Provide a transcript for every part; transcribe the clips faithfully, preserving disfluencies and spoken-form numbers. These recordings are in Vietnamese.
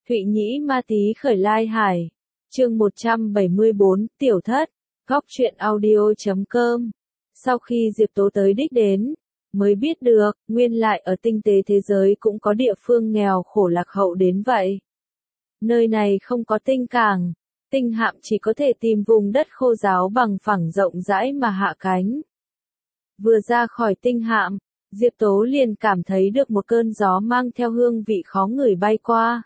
Thụy Nhĩ Ma Tý khởi lai hải. Chương một trăm bảy mươi bốn, Tiểu Thất, góc truyện audio chấm com. Sau khi Diệp Tố tới đích đến, mới biết được, nguyên lại ở tinh tế thế giới cũng có địa phương nghèo khổ lạc hậu đến vậy. Nơi này không có tinh cảng, tinh hạm chỉ có thể tìm vùng đất khô ráo bằng phẳng rộng rãi mà hạ cánh. Vừa ra khỏi tinh hạm, Diệp Tố liền cảm thấy được một cơn gió mang theo hương vị khó ngửi bay qua.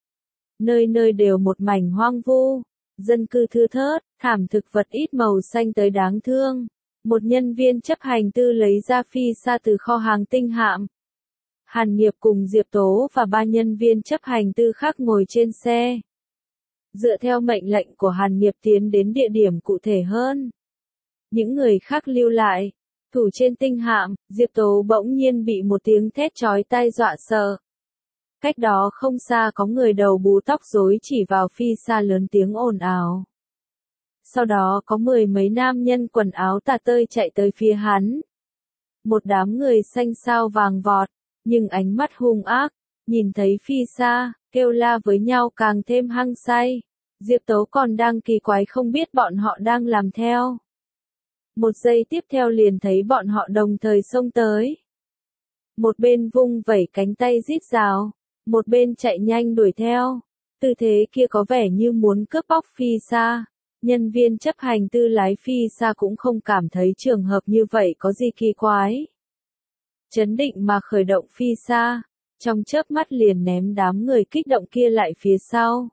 Nơi nơi đều một mảnh hoang vu, dân cư thưa thớt, thảm thực vật ít màu xanh tới đáng thương. Một nhân viên chấp hành tư lấy ra phi sa từ kho hàng tinh hạm. Hàn Nghiệp cùng Diệp Tố và ba nhân viên chấp hành tư khác ngồi trên xe. Dựa theo mệnh lệnh của Hàn Nghiệp tiến đến địa điểm cụ thể hơn. Những người khác lưu lại, thủ trên tinh hạm, Diệp Tố bỗng nhiên bị một tiếng thét chói tai dọa sợ. Cách đó không xa có người đầu bù tóc rối chỉ vào phi sa lớn tiếng ồn ào. Sau đó có mười mấy nam nhân quần áo tà tơi chạy tới phía hắn. Một đám người xanh xao vàng vọt, nhưng ánh mắt hung ác, nhìn thấy phi sa, kêu la với nhau càng thêm hăng say. Diệp Tố còn đang kỳ quái không biết bọn họ đang làm theo. Một giây tiếp theo liền thấy bọn họ đồng thời xông tới. Một bên vung vẩy cánh tay rít rào, một bên chạy nhanh đuổi theo. Tư thế kia có vẻ như muốn cướp bóc phi sa. Nhân viên chấp hành tư lái phi sa cũng không cảm thấy trường hợp như vậy có gì kỳ quái. Chấn định mà khởi động phi sa, trong chớp mắt liền ném đám người kích động kia lại phía sau.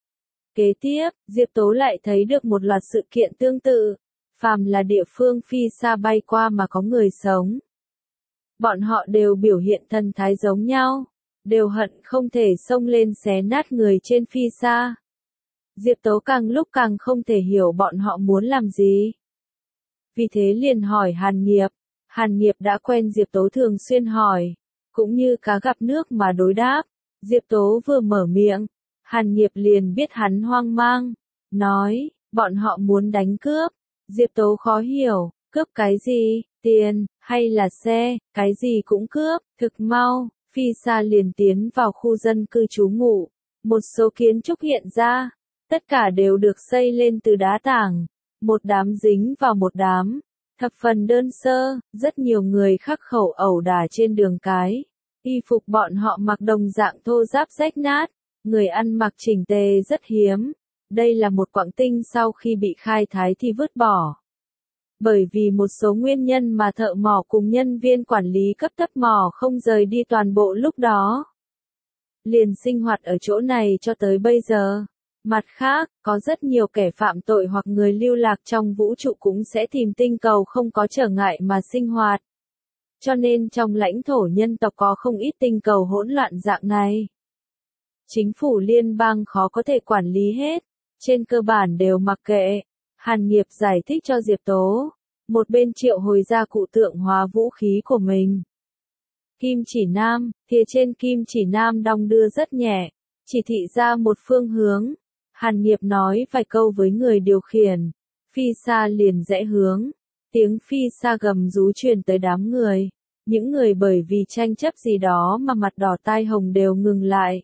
Kế tiếp, Diệp Tố lại thấy được một loạt sự kiện tương tự, phàm là địa phương phi sa bay qua mà có người sống. Bọn họ đều biểu hiện thần thái giống nhau, đều hận không thể xông lên xé nát người trên phi sa. Diệp Tố càng lúc càng không thể hiểu bọn họ muốn làm gì. Vì thế liền hỏi Hàn Nghiệp. Hàn Nghiệp đã quen Diệp Tố thường xuyên hỏi, cũng như cá gặp nước mà đối đáp. Diệp Tố vừa mở miệng, Hàn Nghiệp liền biết hắn hoang mang, nói, bọn họ muốn đánh cướp. Diệp Tố khó hiểu, cướp cái gì, tiền, hay là xe, cái gì cũng cướp, thực mau, phi sa liền tiến vào khu dân cư trú ngụ. Một số kiến trúc hiện ra. Tất cả đều được xây lên từ đá tảng, một đám dính vào một đám, thập phần đơn sơ, rất nhiều người khắc khẩu ẩu đả trên đường cái. Y phục bọn họ mặc đồng dạng thô ráp rách nát, người ăn mặc chỉnh tề rất hiếm. Đây là một quặng tinh sau khi bị khai thái thì vứt bỏ. Bởi vì một số nguyên nhân mà thợ mỏ cùng nhân viên quản lý cấp thấp mỏ không rời đi toàn bộ lúc đó. Liền sinh hoạt ở chỗ này cho tới bây giờ. Mặt khác, có rất nhiều kẻ phạm tội hoặc người lưu lạc trong vũ trụ cũng sẽ tìm tinh cầu không có trở ngại mà sinh hoạt. Cho nên trong lãnh thổ nhân tộc có không ít tinh cầu hỗn loạn dạng này. Chính phủ liên bang khó có thể quản lý hết, trên cơ bản đều mặc kệ. Hàn Nghiệp giải thích cho Diệp Tố, một bên triệu hồi ra cụ tượng hóa vũ khí của mình. Kim chỉ nam, phía trên kim chỉ nam đong đưa rất nhẹ, chỉ thị ra một phương hướng. Hàn Nghiệp nói vài câu với người điều khiển, phi sa liền rẽ hướng, tiếng phi sa gầm rú truyền tới đám người, những người bởi vì tranh chấp gì đó mà mặt đỏ tai hồng đều ngừng lại.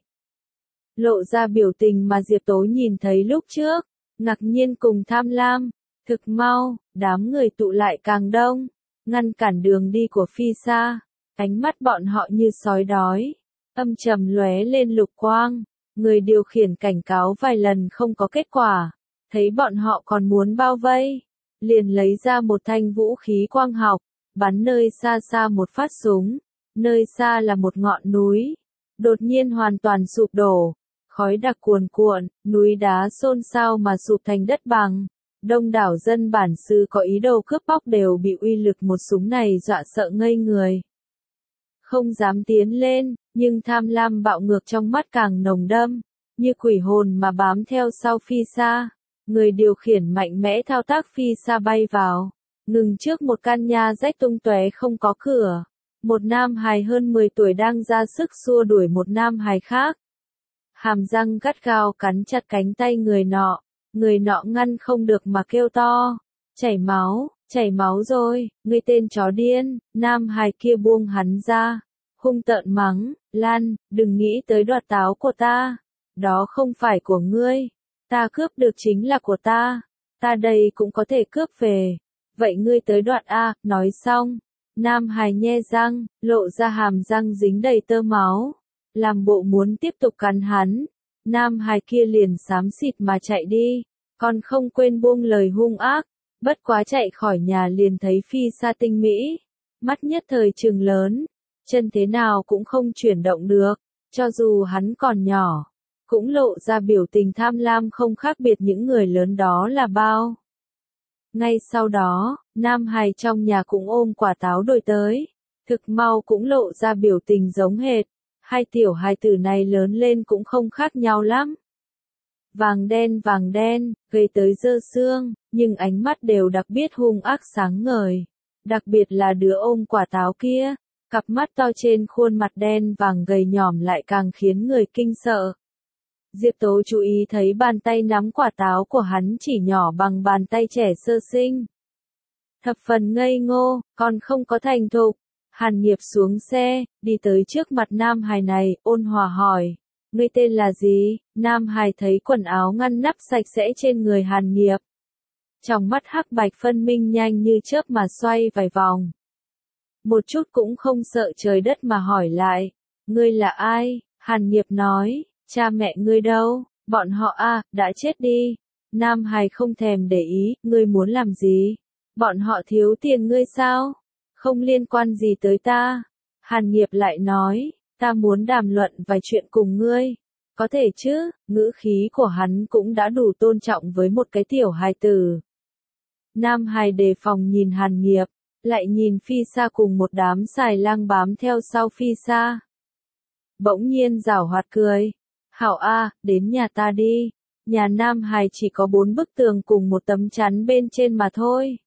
Lộ ra biểu tình mà Diệp Tố nhìn thấy lúc trước, ngạc nhiên cùng tham lam, thực mau, đám người tụ lại càng đông, ngăn cản đường đi của phi sa, ánh mắt bọn họ như sói đói, âm trầm lóe lên lục quang. Người điều khiển cảnh cáo vài lần không có kết quả, thấy bọn họ còn muốn bao vây, liền lấy ra một thanh vũ khí quang học, bắn nơi xa xa một phát súng, nơi xa là một ngọn núi, đột nhiên hoàn toàn sụp đổ, khói đặc cuồn cuộn, núi đá xôn xao mà sụp thành đất bằng, đông đảo dân bản xứ có ý đồ cướp bóc đều bị uy lực một súng này dọa sợ ngây người. Không dám tiến lên, nhưng tham lam bạo ngược trong mắt càng nồng đâm, như quỷ hồn mà bám theo sau phi sa. Người điều khiển mạnh mẽ thao tác phi sa bay vào, ngừng trước một căn nhà rách tung tóe không có cửa. Một nam hài hơn mười tuổi đang ra sức xua đuổi một nam hài khác. Hàm răng gắt gao cắn chặt cánh tay người nọ, người nọ ngăn không được mà kêu to, chảy máu. Chảy máu rồi, ngươi tên chó điên. Nam hài kia buông hắn ra, hung tợn mắng, Lan, đừng nghĩ tới đoạt táo của ta. Đó không phải của ngươi. Ta cướp được chính là của ta. Ta đây cũng có thể cướp về. Vậy ngươi tới đoạn A, nói xong. Nam Hải nhe răng, lộ ra hàm răng dính đầy tơ máu. Làm bộ muốn tiếp tục cắn hắn. Nam Hải kia liền xám xịt mà chạy đi. Còn không quên buông lời hung ác. Bất quá chạy khỏi nhà liền thấy Phi Sa tinh mỹ. Mắt nhất thời trừng lớn. Chân thế nào cũng không chuyển động được. Cho dù hắn còn nhỏ. Cũng lộ ra biểu tình tham lam không khác biệt những người lớn đó là bao. Ngay sau đó, Nam Hải trong nhà cũng ôm quả táo đòi tới. Thực mau cũng lộ ra biểu tình giống hệt. Hai tiểu hài tử này lớn lên cũng không khác nhau lắm. Vàng đen vàng đen, gây tới dơ xương, nhưng ánh mắt đều đặc biệt hung ác sáng ngời. Đặc biệt là đứa ôm quả táo kia, cặp mắt to trên khuôn mặt đen vàng gầy nhỏm lại càng khiến người kinh sợ. Diệp Tố chú ý thấy bàn tay nắm quả táo của hắn chỉ nhỏ bằng bàn tay trẻ sơ sinh. Thập phần ngây ngô, còn không có thành thục. Hàn Nghiệp xuống xe, đi tới trước mặt Nam Hải này, ôn hòa hỏi. Ngươi tên là gì? Nam Hải thấy quần áo ngăn nắp sạch sẽ trên người Hàn Nghiệp. Trong mắt hắc bạch phân minh nhanh như chớp mà xoay vài vòng. Một chút cũng không sợ trời đất mà hỏi lại. Ngươi là ai? Hàn Nghiệp nói. Cha mẹ ngươi đâu? Bọn họ a đã chết đi. Nam Hải không thèm để ý, ngươi muốn làm gì? Bọn họ thiếu tiền ngươi sao? Không liên quan gì tới ta. Hàn Nghiệp lại nói, ta muốn đàm luận vài chuyện cùng ngươi. Có thể chứ, ngữ khí của hắn cũng đã đủ tôn trọng với một cái tiểu hài tử. Nam Hải đề phòng nhìn Hàn Nghiệp, lại nhìn Phi Sa cùng một đám xài lang bám theo sau Phi Sa. Bỗng nhiên giảo hoạt cười. Hảo a, đến nhà ta đi. Nhà Nam Hải chỉ có bốn bức tường cùng một tấm chắn bên trên mà thôi.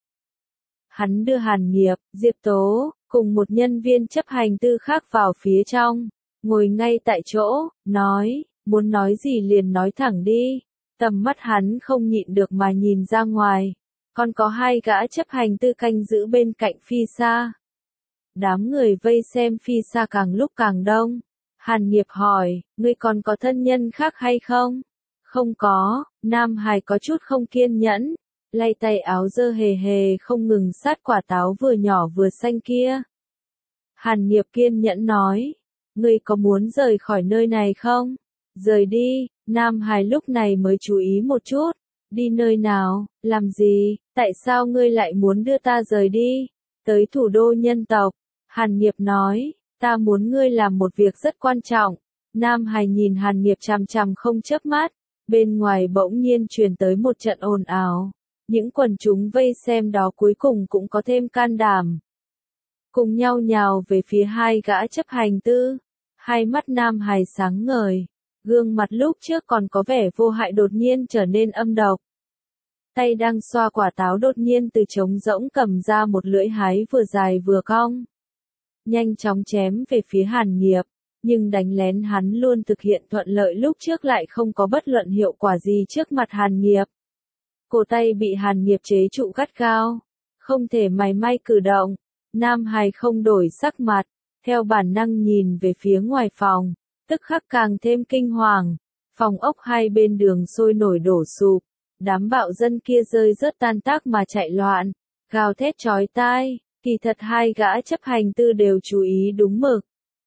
Hắn đưa Hàn Nghiệp, Diệp Tố, cùng một nhân viên chấp hành tư khác vào phía trong, ngồi ngay tại chỗ, nói, muốn nói gì liền nói thẳng đi. Tầm mắt hắn không nhịn được mà nhìn ra ngoài, còn có hai gã chấp hành tư canh giữ bên cạnh Phi Sa. Đám người vây xem Phi Sa càng lúc càng đông. Hàn Nghiệp hỏi, ngươi còn có thân nhân khác hay không? Không có. Nam Hải có chút không kiên nhẫn, lay tay áo dơ hề hề không ngừng sát quả táo vừa nhỏ vừa xanh kia. Hàn Nghiệp kiên nhẫn nói, ngươi có muốn rời khỏi nơi này không? Rời đi. Nam Hải lúc này mới chú ý một chút. Đi nơi nào? Làm gì? Tại sao ngươi lại muốn đưa ta rời đi? Tới thủ đô nhân tộc. Hàn Nghiệp nói, ta muốn ngươi làm một việc rất quan trọng. Nam Hải nhìn Hàn Nghiệp chằm chằm không chớp mắt. Bên ngoài bỗng nhiên truyền tới một trận ồn ào. Những quần chúng vây xem đó cuối cùng cũng có thêm can đảm. Cùng nhau nhào về phía hai gã chấp hành tư. Hai mắt Nam Hải sáng ngời. Gương mặt lúc trước còn có vẻ vô hại đột nhiên trở nên âm độc. Tay đang xoa quả táo đột nhiên từ trống rỗng cầm ra một lưỡi hái vừa dài vừa cong. Nhanh chóng chém về phía Hàn Nghiệp. Nhưng đánh lén hắn luôn thực hiện thuận lợi lúc trước lại không có bất luận hiệu quả gì trước mặt Hàn Nghiệp. Cổ tay bị Hàn Nghiệp chế trụ gắt gao. Không thể mảy may cử động. Nam Hải không đổi sắc mặt. Theo bản năng nhìn về phía ngoài phòng. Tức khắc càng thêm kinh hoàng. Phòng ốc hai bên đường sôi nổi đổ sụp. Đám bạo dân kia rơi rớt tan tác mà chạy loạn. Gào thét chói tai. Kỳ thật hai gã chấp hành tư đều chú ý đúng mực.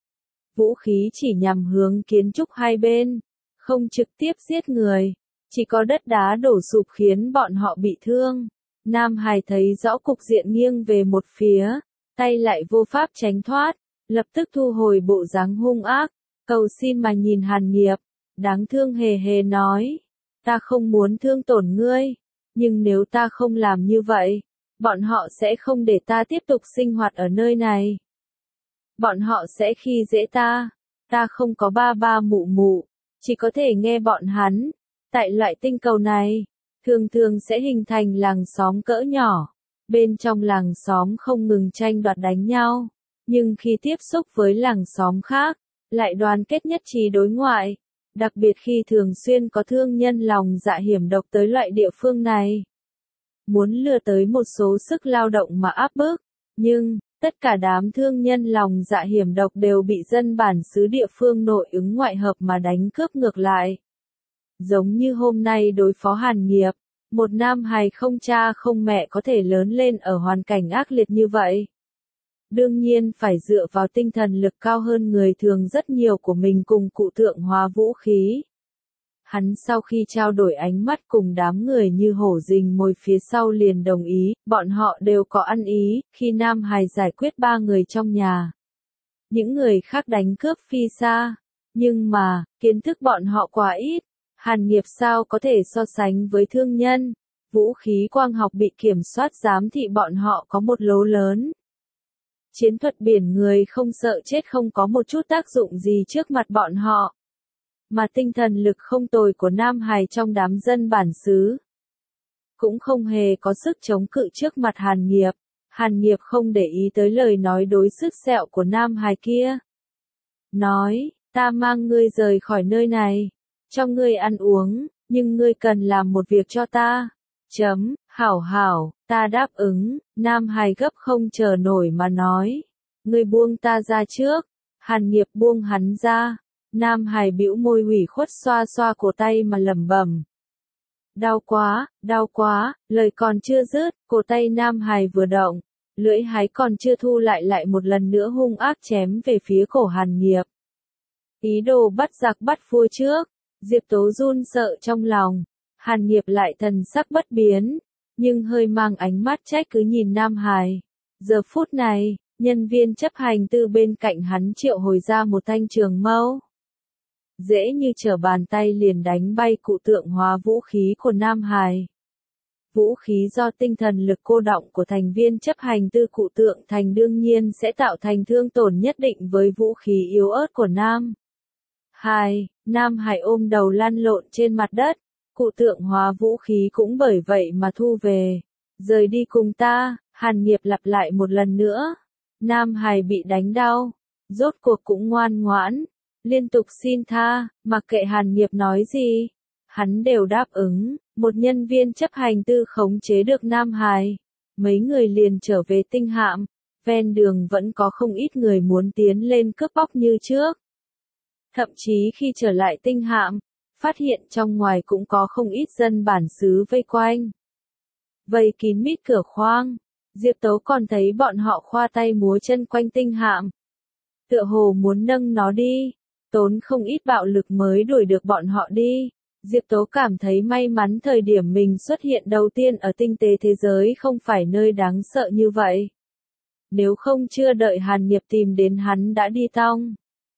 Vũ khí chỉ nhằm hướng kiến trúc hai bên. Không trực tiếp giết người. Chỉ có đất đá đổ sụp khiến bọn họ bị thương. Nam Hải thấy rõ cục diện nghiêng về một phía. Tay lại vô pháp tránh thoát. Lập tức thu hồi bộ dáng hung ác. Cầu xin mà nhìn Hàn Nghiệp. Đáng thương hề hề nói. Ta không muốn thương tổn ngươi. Nhưng nếu ta không làm như vậy. Bọn họ sẽ không để ta tiếp tục sinh hoạt ở nơi này. Bọn họ sẽ khi dễ ta. Ta không có ba ba mụ mụ. Chỉ có thể nghe bọn hắn. Tại loại tinh cầu này, thường thường sẽ hình thành làng xóm cỡ nhỏ. Bên trong làng xóm không ngừng tranh đoạt đánh nhau. Nhưng khi tiếp xúc với làng xóm khác, lại đoàn kết nhất trí đối ngoại. Đặc biệt khi thường xuyên có thương nhân lòng dạ hiểm độc tới loại địa phương này. Muốn lừa tới một số sức lao động mà áp bức. Nhưng, tất cả đám thương nhân lòng dạ hiểm độc đều bị dân bản xứ địa phương nội ứng ngoại hợp mà đánh cướp ngược lại. Giống như hôm nay đối phó Hàn Nghiệp, một nam hài không cha không mẹ có thể lớn lên ở hoàn cảnh ác liệt như vậy. Đương nhiên phải dựa vào tinh thần lực cao hơn người thường rất nhiều của mình cùng cụ tượng hóa vũ khí. Hắn sau khi trao đổi ánh mắt cùng đám người như hổ rình mồi phía sau liền đồng ý, bọn họ đều có ăn ý, khi Nam Hải giải quyết ba người trong nhà. Những người khác đánh cướp phi xa, nhưng mà, kiến thức bọn họ quá ít, Hàn Nghiệp sao có thể so sánh với thương nhân, vũ khí quang học bị kiểm soát giám thị bọn họ có một lỗ lớn. Chiến thuật biển người không sợ chết không có một chút tác dụng gì trước mặt bọn họ. Mà tinh thần lực không tồi của Nam Hải trong đám dân bản xứ cũng không hề có sức chống cự trước mặt Hàn Nghiệp. Hàn Nghiệp không để ý tới lời nói đối sức sẹo của Nam Hải kia. Nói, ta mang ngươi rời khỏi nơi này, cho ngươi ăn uống, nhưng ngươi cần làm một việc cho ta. Chấm, hảo hảo, ta đáp ứng. Nam Hải gấp không chờ nổi mà nói, ngươi buông ta ra trước. Hàn Nghiệp buông hắn ra. Nam Hải bĩu môi ủy khuất xoa xoa cổ tay mà lẩm bẩm. Đau quá, đau quá, lời còn chưa dứt, cổ tay Nam Hải vừa động, lưỡi hái còn chưa thu lại lại một lần nữa hung ác chém về phía cổ Hàn Nghiệp. Ý đồ bắt giặc bắt vua trước, Diệp Tố run sợ trong lòng, Hàn Nghiệp lại thần sắc bất biến, nhưng hơi mang ánh mắt trách cứ nhìn Nam Hải. Giờ phút này, nhân viên chấp hành từ bên cạnh hắn triệu hồi ra một thanh trường mâu. Dễ như trở bàn tay liền đánh bay cụ tượng hóa vũ khí của Nam Hải. Vũ khí do tinh thần lực cô động của thành viên chấp hành tư cụ tượng thành đương nhiên sẽ tạo thành thương tổn nhất định với vũ khí yếu ớt của Nam Hải. Nam Hải ôm đầu lăn lộn trên mặt đất, cụ tượng hóa vũ khí cũng bởi vậy mà thu về. Rời đi cùng ta, Hàn Nghiệp lặp lại một lần nữa. Nam Hải bị đánh đau, rốt cuộc cũng ngoan ngoãn. Liên tục xin tha, mặc kệ Hàn Nghiệp nói gì, hắn đều đáp ứng. Một nhân viên chấp hành tư khống chế được Nam Hải, mấy người liền trở về tinh hạm, ven đường vẫn có không ít người muốn tiến lên cướp bóc như trước. Thậm chí khi trở lại tinh hạm, phát hiện trong ngoài cũng có không ít dân bản xứ vây quanh. Vây kín mít cửa khoang, Diệp Tố còn thấy bọn họ khoa tay múa chân quanh tinh hạm. Tựa hồ muốn nâng nó đi. Tốn không ít bạo lực mới đuổi được bọn họ đi. Diệp Tố cảm thấy may mắn thời điểm mình xuất hiện đầu tiên ở tinh tế thế giới không phải nơi đáng sợ như vậy. Nếu không chưa đợi Hàn Nghiệp tìm đến hắn đã đi tong.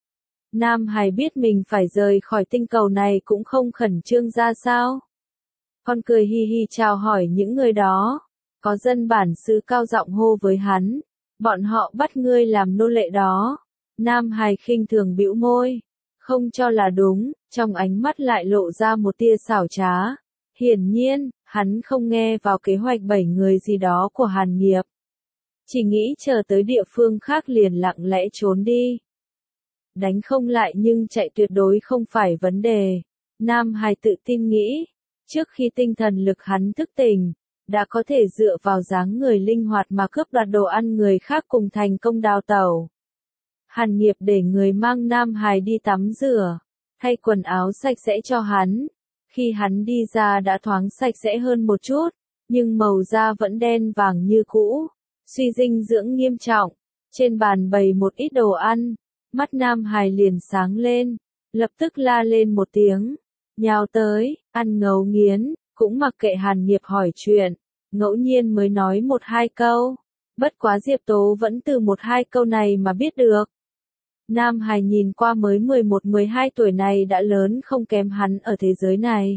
Nam Hải biết mình phải rời khỏi tinh cầu này cũng không khẩn trương ra sao. Con cười hi hi chào hỏi những người đó. Có dân bản xứ cao giọng hô với hắn. Bọn họ bắt ngươi làm nô lệ đó. Nam Hải khinh thường bĩu môi, không cho là đúng, trong ánh mắt lại lộ ra một tia xảo trá. Hiển nhiên, hắn không nghe vào kế hoạch bảy người gì đó của Hàn Nghiệp. Chỉ nghĩ chờ tới địa phương khác liền lặng lẽ trốn đi. Đánh không lại nhưng chạy tuyệt đối không phải vấn đề. Nam Hải tự tin nghĩ, trước khi tinh thần lực hắn thức tỉnh, đã có thể dựa vào dáng người linh hoạt mà cướp đoạt đồ ăn người khác cùng thành công đào tẩu. Hàn Nghiệp để người mang Nam Hải đi tắm rửa, thay quần áo sạch sẽ cho hắn. Khi hắn đi ra đã thoáng sạch sẽ hơn một chút, nhưng màu da vẫn đen vàng như cũ, suy dinh dưỡng nghiêm trọng. Trên bàn bày một ít đồ ăn, mắt Nam Hải liền sáng lên, lập tức la lên một tiếng, nhào tới, ăn ngấu nghiến, cũng mặc kệ Hàn Nghiệp hỏi chuyện, ngẫu nhiên mới nói một hai câu. Bất quá Diệp Tố vẫn từ một hai câu này mà biết được. Nam Hải nhìn qua mới mười một mười hai tuổi này đã lớn không kém hắn ở thế giới này.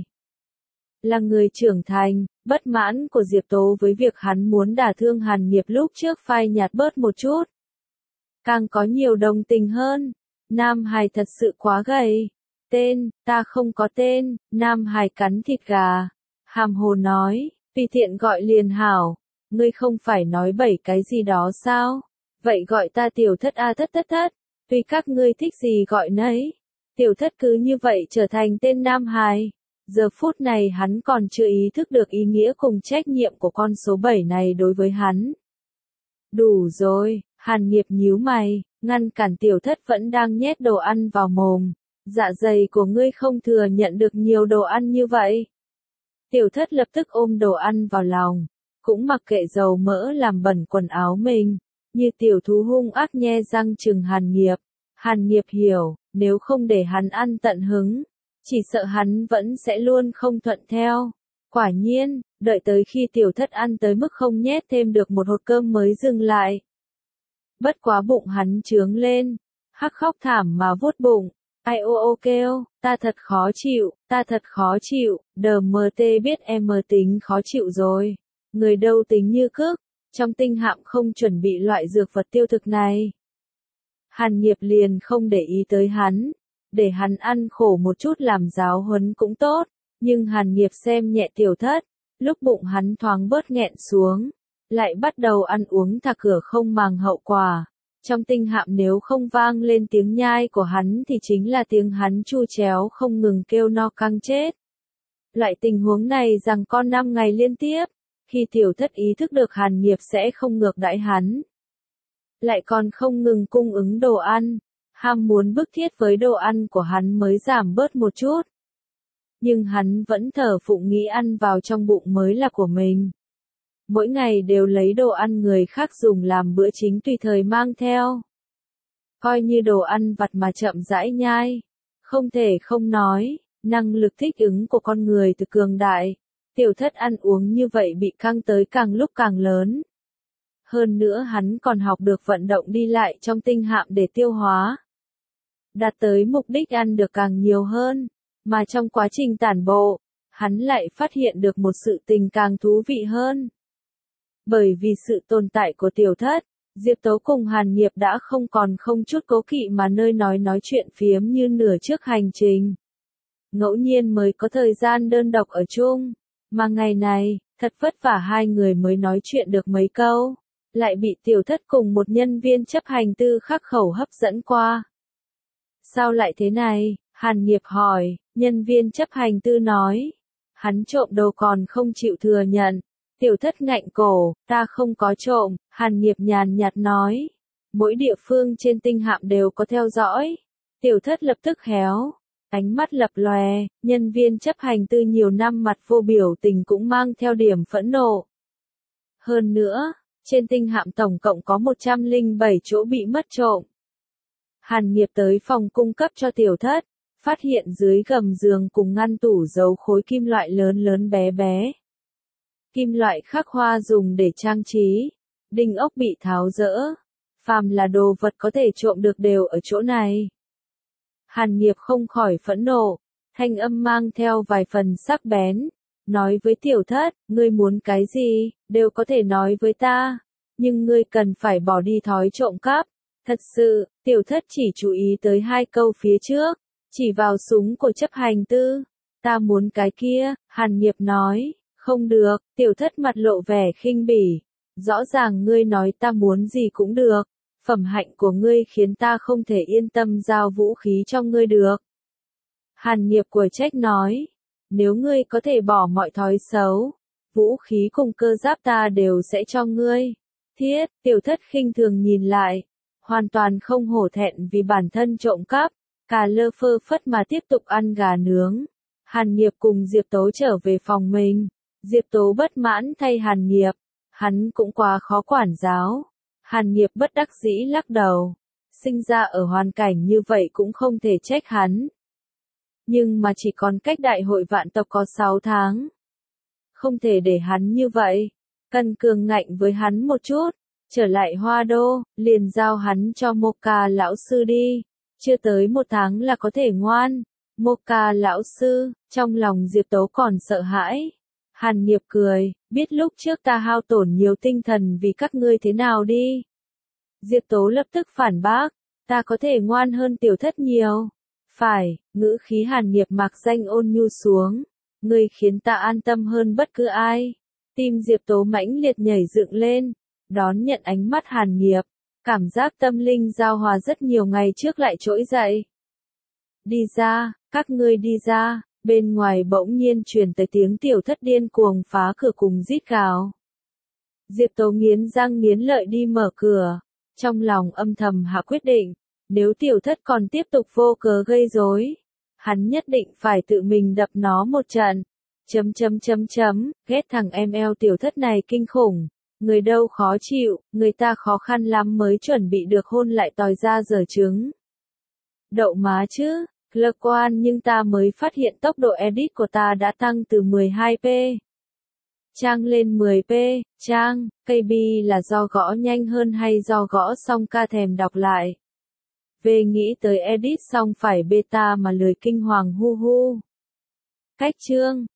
Là người trưởng thành, bất mãn của Diệp Tố với việc hắn muốn đả thương Hàn Nghiệp lúc trước phai nhạt bớt một chút. Càng có nhiều đồng tình hơn. Nam Hải thật sự quá gầy. Tên, ta không có tên. Nam Hải cắn thịt gà. Hàm hồ nói, tùy tiện gọi liền hảo. Ngươi không phải nói bảy cái gì đó sao? Vậy gọi ta tiểu thất a thất thất thất. Tùy các ngươi thích gì gọi nấy. Tiểu thất cứ như vậy trở thành tên Nam Hải. Giờ phút này hắn còn chưa ý thức được ý nghĩa cùng trách nhiệm của con số bảy này đối với hắn. Đủ rồi, Hàn Nghiệp nhíu mày, ngăn cản tiểu thất vẫn đang nhét đồ ăn vào mồm. Dạ dày của ngươi không thừa nhận được nhiều đồ ăn như vậy. Tiểu thất lập tức ôm đồ ăn vào lòng, cũng mặc kệ dầu mỡ làm bẩn quần áo mình, như tiểu thú hung ác nhe răng trừng Hàn Nghiệp. Hàn Nghiệp hiểu, nếu không để hắn ăn tận hứng, chỉ sợ hắn vẫn sẽ luôn không thuận theo. Quả nhiên, đợi tới khi tiểu thất ăn tới mức không nhét thêm được một hột cơm mới dừng lại. Bất quá bụng hắn trướng lên, hắc khóc thảm mà vuốt bụng. Ai ô ô kêu, ta thật khó chịu, ta thật khó chịu, đờ mờ tê biết em mờ tính khó chịu rồi. Người đâu tính như cước, trong tinh hạm không chuẩn bị loại dược vật tiêu thực này. Hàn Nghiệp liền không để ý tới hắn, để hắn ăn khổ một chút làm giáo huấn cũng tốt, nhưng Hàn Nghiệp xem nhẹ tiểu thất, lúc bụng hắn thoáng bớt nghẹn xuống, lại bắt đầu ăn uống thà cửa không màng hậu quả. Trong tinh hạm nếu không vang lên tiếng nhai của hắn thì chính là tiếng hắn chu chéo không ngừng kêu no căng chết. Loại tình huống này rằng con năm ngày liên tiếp, khi tiểu thất ý thức được Hàn Nghiệp sẽ không ngược đãi hắn, lại còn không ngừng cung ứng đồ ăn, ham muốn bức thiết với đồ ăn của hắn mới giảm bớt một chút. Nhưng hắn vẫn thở phụng nghĩ ăn vào trong bụng mới là của mình. Mỗi ngày đều lấy đồ ăn người khác dùng làm bữa chính tùy thời mang theo. Coi như đồ ăn vặt mà chậm rãi nhai. Không thể không nói, năng lực thích ứng của con người từ cường đại. Tiểu thất ăn uống như vậy bị căng tới càng lúc càng lớn. Hơn nữa hắn còn học được vận động đi lại trong tinh hạm để tiêu hóa. Đạt tới mục đích ăn được càng nhiều hơn, mà trong quá trình tản bộ, hắn lại phát hiện được một sự tình càng thú vị hơn. Bởi vì sự tồn tại của tiểu thất, Diệp Tố cùng Hàn Nghiệp đã không còn không chút cố kỵ mà nơi nói nói chuyện phiếm như nửa trước hành trình. Ngẫu nhiên mới có thời gian đơn độc ở chung, mà ngày này, thật vất vả hai người mới nói chuyện được mấy câu, lại bị tiểu thất cùng một nhân viên chấp hành tư khắc khẩu hấp dẫn qua. Sao lại thế này? Hàn Nghiệp hỏi, nhân viên chấp hành tư nói. Hắn trộm đồ còn không chịu thừa nhận. Tiểu thất ngạnh cổ, ta không có trộm, Hàn Nghiệp nhàn nhạt nói. Mỗi địa phương trên tinh hạm đều có theo dõi. Tiểu thất lập tức héo, ánh mắt lập lòe, nhân viên chấp hành tư nhiều năm mặt vô biểu tình cũng mang theo điểm phẫn nộ. Hơn nữa, trên tinh hạm tổng cộng có một trăm lẻ bảy chỗ bị mất trộm. Hàn Nghiệp tới phòng cung cấp cho tiểu thất, phát hiện dưới gầm giường cùng ngăn tủ giấu khối kim loại lớn lớn bé bé. Kim loại khắc hoa dùng để trang trí, đinh ốc bị tháo dỡ, phàm là đồ vật có thể trộm được đều ở chỗ này. Hàn Nghiệp không khỏi phẫn nộ, thanh âm mang theo vài phần sắc bén, nói với tiểu thất, ngươi muốn cái gì, đều có thể nói với ta, nhưng ngươi cần phải bỏ đi thói trộm cắp. Thật sự, tiểu thất chỉ chú ý tới hai câu phía trước, chỉ vào súng của chấp hành tư. Ta muốn cái kia, Hàn Nghiệp nói, không được, tiểu thất mặt lộ vẻ khinh bỉ. Rõ ràng ngươi nói ta muốn gì cũng được, phẩm hạnh của ngươi khiến ta không thể yên tâm giao vũ khí cho ngươi được. Hàn Nghiệp của trách nói, nếu ngươi có thể bỏ mọi thói xấu, vũ khí cùng cơ giáp ta đều sẽ cho ngươi. Thiết, tiểu thất khinh thường nhìn lại, hoàn toàn không hổ thẹn vì bản thân trộm cắp, cà lơ phơ phất mà tiếp tục ăn gà nướng. Hàn Nghiệp cùng Diệp Tố trở về phòng mình, Diệp Tố bất mãn thay Hàn Nghiệp, hắn cũng quá khó quản giáo. Hàn Nghiệp bất đắc dĩ lắc đầu, sinh ra ở hoàn cảnh như vậy cũng không thể trách hắn. Nhưng mà chỉ còn cách đại hội vạn tộc có sáu tháng. Không thể để hắn như vậy, cần cường ngạnh với hắn một chút. Trở lại Hoa Đô, liền giao hắn cho Moka lão sư đi. Chưa tới một tháng là có thể ngoan. Moka lão sư, trong lòng Diệp Tố còn sợ hãi. Hàn Nghiệp cười, biết lúc trước ta hao tổn nhiều tinh thần vì các ngươi thế nào đi. Diệp Tố lập tức phản bác, ta có thể ngoan hơn tiểu thất nhiều. Phải, ngữ khí Hàn Nghiệp mạc danh ôn nhu xuống. Ngươi khiến ta an tâm hơn bất cứ ai. Tim Diệp Tố mãnh liệt nhảy dựng lên, đón nhận ánh mắt Hàn Nghiệp. Cảm giác tâm linh giao hòa rất nhiều ngày trước lại trỗi dậy. Đi ra, các ngươi đi ra. Bên ngoài bỗng nhiên truyền tới tiếng tiểu thất điên cuồng phá cửa cùng rít gào. Diệp Tố nghiến răng nghiến lợi đi mở cửa. Trong lòng âm thầm hạ quyết định, nếu tiểu thất còn tiếp tục vô cớ gây rối, hắn nhất định phải tự mình đập nó một trận. Chấm chấm chấm chấm, ghét thằng em eo tiểu thất này kinh khủng. Người đâu khó chịu, người ta khó khăn lắm mới chuẩn bị được hôn lại tòi ra dở trứng. Đậu má chứ, lơ quan nhưng ta mới phát hiện tốc độ edit của ta đã tăng từ mười hai pê. Trang lên mười pê, Trang, cây bi là do gõ nhanh hơn hay do gõ xong ca thèm đọc lại. Về nghĩ tới edit xong phải beta mà lười kinh hoàng hu hu. Cách chương